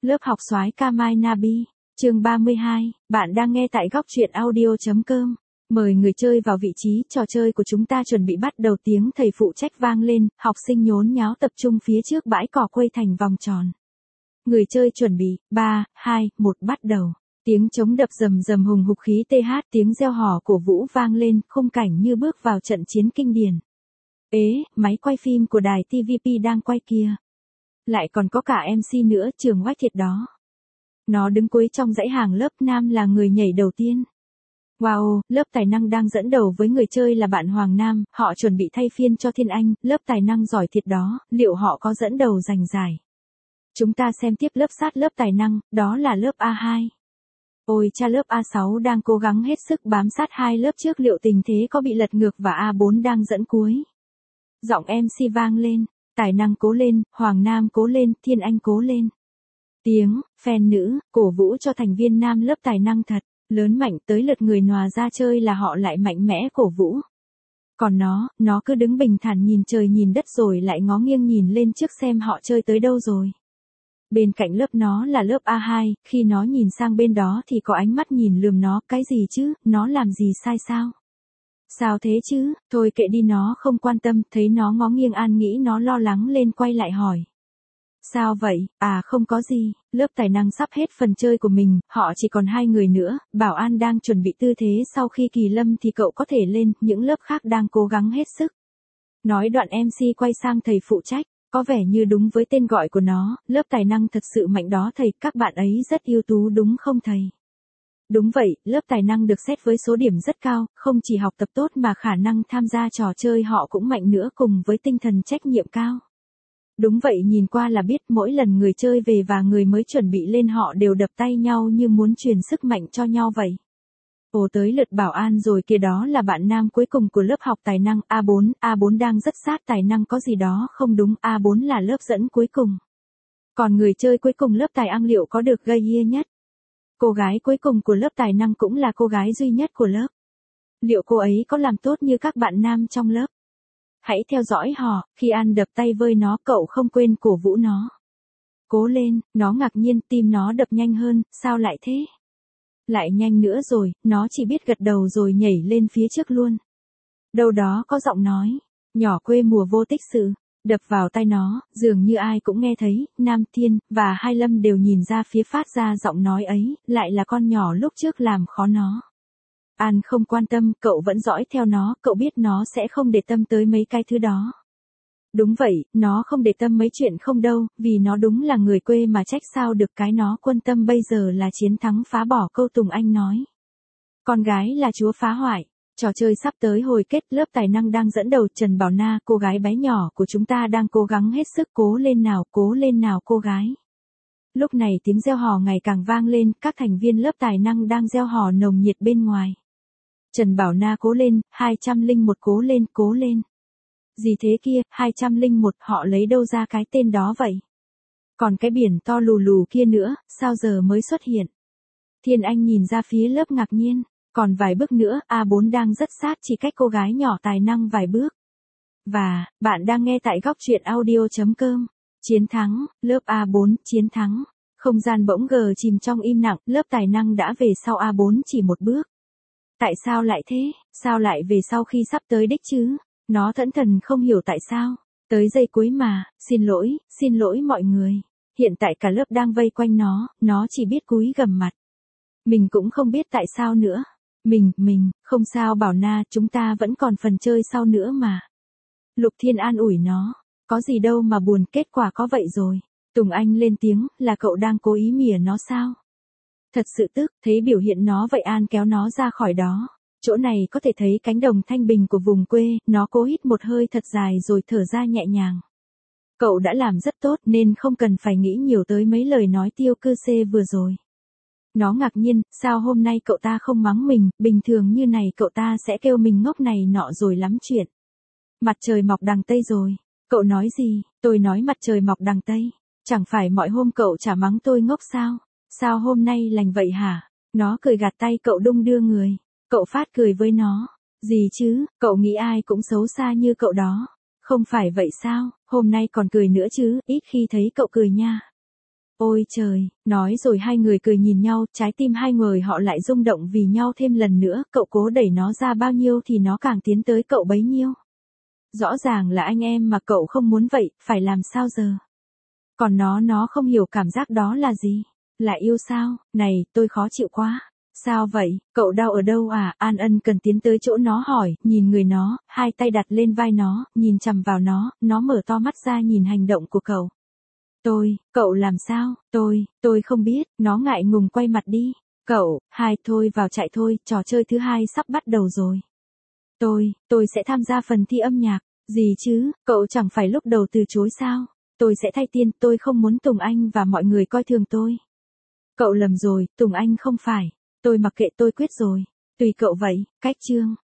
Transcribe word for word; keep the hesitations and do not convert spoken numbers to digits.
Lớp học soái ca Mai Nabi, chương ba mươi hai, bạn đang nghe tại góc truyện audio.com. Mời người chơi vào vị trí, trò chơi của chúng ta chuẩn bị bắt đầu. Tiếng thầy phụ trách vang lên, học sinh nhốn nháo tập trung phía trước bãi cỏ quay thành vòng tròn. Người chơi chuẩn bị, ba, hai, một bắt đầu. Tiếng trống đập rầm rầm hùng hục khí th, tiếng reo hò cổ vũ vang lên, khung cảnh như bước vào trận chiến kinh điển. Ế, máy quay phim của đài tê vê pê đang quay kìa. Lại còn có cả em xê nữa, Trường Oách thiệt đó. Nó đứng cuối trong dãy hàng, lớp Nam là người nhảy đầu tiên. Wow, lớp tài năng đang dẫn đầu với người chơi là bạn Hoàng Nam, họ chuẩn bị thay phiên cho Thiên Anh, lớp tài năng giỏi thiệt đó, liệu họ có dẫn đầu giành giải? Chúng ta xem tiếp lớp sát lớp tài năng, đó là lớp a hai. Ôi cha, lớp a sáu đang cố gắng hết sức bám sát hai lớp trước, liệu tình thế có bị lật ngược và a bốn đang dẫn cuối. Giọng em xê vang lên, tài năng cố lên, Hoàng Nam cố lên, Thiên Anh cố lên. Tiếng, fan nữ, cổ vũ cho thành viên nam lớp tài năng thật, lớn mạnh, tới lượt người nòa ra chơi là họ lại mạnh mẽ cổ vũ. Còn nó, nó cứ đứng bình thản nhìn trời nhìn đất rồi lại ngó nghiêng nhìn lên trước xem họ chơi tới đâu rồi. Bên cạnh lớp nó là lớp a hai, khi nó nhìn sang bên đó thì có ánh mắt nhìn lườm nó, cái gì chứ, nó làm gì sai sao? Sao thế chứ, thôi kệ đi, nó không quan tâm, thấy nó ngó nghiêng An nghĩ nó lo lắng lên quay lại hỏi. Sao vậy, à không có gì, lớp tài năng sắp hết phần chơi của mình, họ chỉ còn hai người nữa, Bảo An đang chuẩn bị tư thế sau khi Kỳ Lâm thì cậu có thể lên, những lớp khác đang cố gắng hết sức. Nói đoạn em xê quay sang thầy phụ trách, có vẻ như đúng với tên gọi của nó, lớp tài năng thật sự mạnh đó thầy, các bạn ấy rất ưu tú đúng không thầy? Đúng vậy, lớp tài năng được xét với số điểm rất cao, không chỉ học tập tốt mà khả năng tham gia trò chơi họ cũng mạnh nữa, cùng với tinh thần trách nhiệm cao. Đúng vậy, nhìn qua là biết mỗi lần người chơi về và người mới chuẩn bị lên họ đều đập tay nhau như muốn truyền sức mạnh cho nhau vậy. Ồ, tới lượt Bảo An rồi kìa, đó là bạn nam cuối cùng của lớp học tài năng a bốn, a bốn đang rất sát tài năng, có gì đó không đúng, a bốn là lớp dẫn cuối cùng. Còn người chơi cuối cùng lớp tài năng liệu có được gây hia nhất? Cô gái cuối cùng của lớp tài năng cũng là cô gái duy nhất của lớp. Liệu cô ấy có làm tốt như các bạn nam trong lớp? Hãy theo dõi họ, khi An đập tay với nó cậu không quên cổ vũ nó. Cố lên, nó ngạc nhiên, tim nó đập nhanh hơn, sao lại thế? Lại nhanh nữa rồi, nó chỉ biết gật đầu rồi nhảy lên phía trước luôn. Đâu đó có giọng nói, nhỏ quê mùa vô tích sự, đập vào tai nó, dường như ai cũng nghe thấy, Nam Thiên và Hai Lâm đều nhìn ra phía phát ra giọng nói ấy, lại là con nhỏ lúc trước làm khó nó. An không quan tâm, cậu vẫn dõi theo nó, cậu biết nó sẽ không để tâm tới mấy cái thứ đó. Đúng vậy, nó không để tâm mấy chuyện không đâu, vì nó đúng là người quê mà trách sao được, cái nó quan tâm bây giờ là chiến thắng phá bỏ, câu Tùng Anh nói. Con gái là chúa phá hoại. Trò chơi sắp tới hồi kết, lớp tài năng đang dẫn đầu, Trần Bảo Na, cô gái bé nhỏ của chúng ta đang cố gắng hết sức, cố lên nào, cố lên nào cô gái. Lúc này tiếng reo hò ngày càng vang lên, các thành viên lớp tài năng đang reo hò nồng nhiệt bên ngoài. Trần Bảo Na cố lên, hai trăm lẻ một cố lên, cố lên. Gì thế kia, hai trăm lẻ một, họ lấy đâu ra cái tên đó vậy? Còn cái biển to lù lù kia nữa, sao giờ mới xuất hiện? Thiên Anh nhìn ra phía lớp ngạc nhiên, còn vài bước nữa, a bốn đang rất sát, chỉ cách cô gái nhỏ tài năng vài bước. Và, bạn đang nghe tại góc truyện audio.com. Chiến thắng, lớp a bốn, chiến thắng. Không gian bỗng gờ chìm trong im lặng, lớp tài năng đã về sau a bốn chỉ một bước. Tại sao lại thế, sao lại về sau khi sắp tới đích chứ? Nó thẫn thần không hiểu tại sao. Tới giây cuối mà, xin lỗi, xin lỗi mọi người. Hiện tại cả lớp đang vây quanh nó, nó chỉ biết cúi gằm mặt. Mình cũng không biết tại sao nữa. Mình, mình, không sao Bảo Na, chúng ta vẫn còn phần chơi sau nữa mà. Lục Thiên an ủi nó, có gì đâu mà buồn, kết quả có vậy rồi. Tùng Anh lên tiếng, là cậu đang cố ý mỉa nó sao? Thật sự tức, thấy biểu hiện nó vậy An kéo nó ra khỏi đó. Chỗ này có thể thấy cánh đồng thanh bình của vùng quê, nó cố hít một hơi thật dài rồi thở ra nhẹ nhàng. Cậu đã làm rất tốt nên không cần phải nghĩ nhiều tới mấy lời nói tiêu cư xê vừa rồi. Nó ngạc nhiên, sao hôm nay cậu ta không mắng mình, bình thường như này cậu ta sẽ kêu mình ngốc này nọ rồi lắm chuyện. Mặt trời mọc đằng Tây rồi. Cậu nói gì? Tôi nói mặt trời mọc đằng Tây. Chẳng phải mọi hôm cậu chả mắng tôi ngốc sao? Sao hôm nay lành vậy hả? Nó cười gạt tay cậu đung đưa người. Cậu phát cười với nó. Gì chứ, cậu nghĩ ai cũng xấu xa như cậu đó. Không phải vậy sao, hôm nay còn cười nữa chứ, ít khi thấy cậu cười nha. Ôi trời, nói rồi hai người cười nhìn nhau, trái tim hai người họ lại rung động vì nhau thêm lần nữa, cậu cố đẩy nó ra bao nhiêu thì nó càng tiến tới cậu bấy nhiêu. Rõ ràng là anh em mà cậu không muốn vậy, phải làm sao giờ? Còn nó nó không hiểu cảm giác đó là gì. Là yêu sao? Này, tôi khó chịu quá. Sao vậy, cậu đau ở đâu à? An Ân cần tiến tới chỗ nó hỏi, nhìn người nó, hai tay đặt lên vai nó, nhìn chằm vào nó, nó mở to mắt ra nhìn hành động của cậu. Tôi, cậu làm sao? Tôi, tôi không biết, nó ngại ngùng quay mặt đi. Cậu, hai thôi vào chạy thôi, trò chơi thứ hai sắp bắt đầu rồi. Tôi, tôi sẽ tham gia phần thi âm nhạc. Gì chứ, cậu chẳng phải lúc đầu từ chối sao? Tôi sẽ thay tiên, tôi không muốn Tùng Anh và mọi người coi thường tôi. Cậu lầm rồi, Tùng Anh không phải. Tôi mặc kệ, tôi quyết rồi. Tùy cậu vậy, cách chương.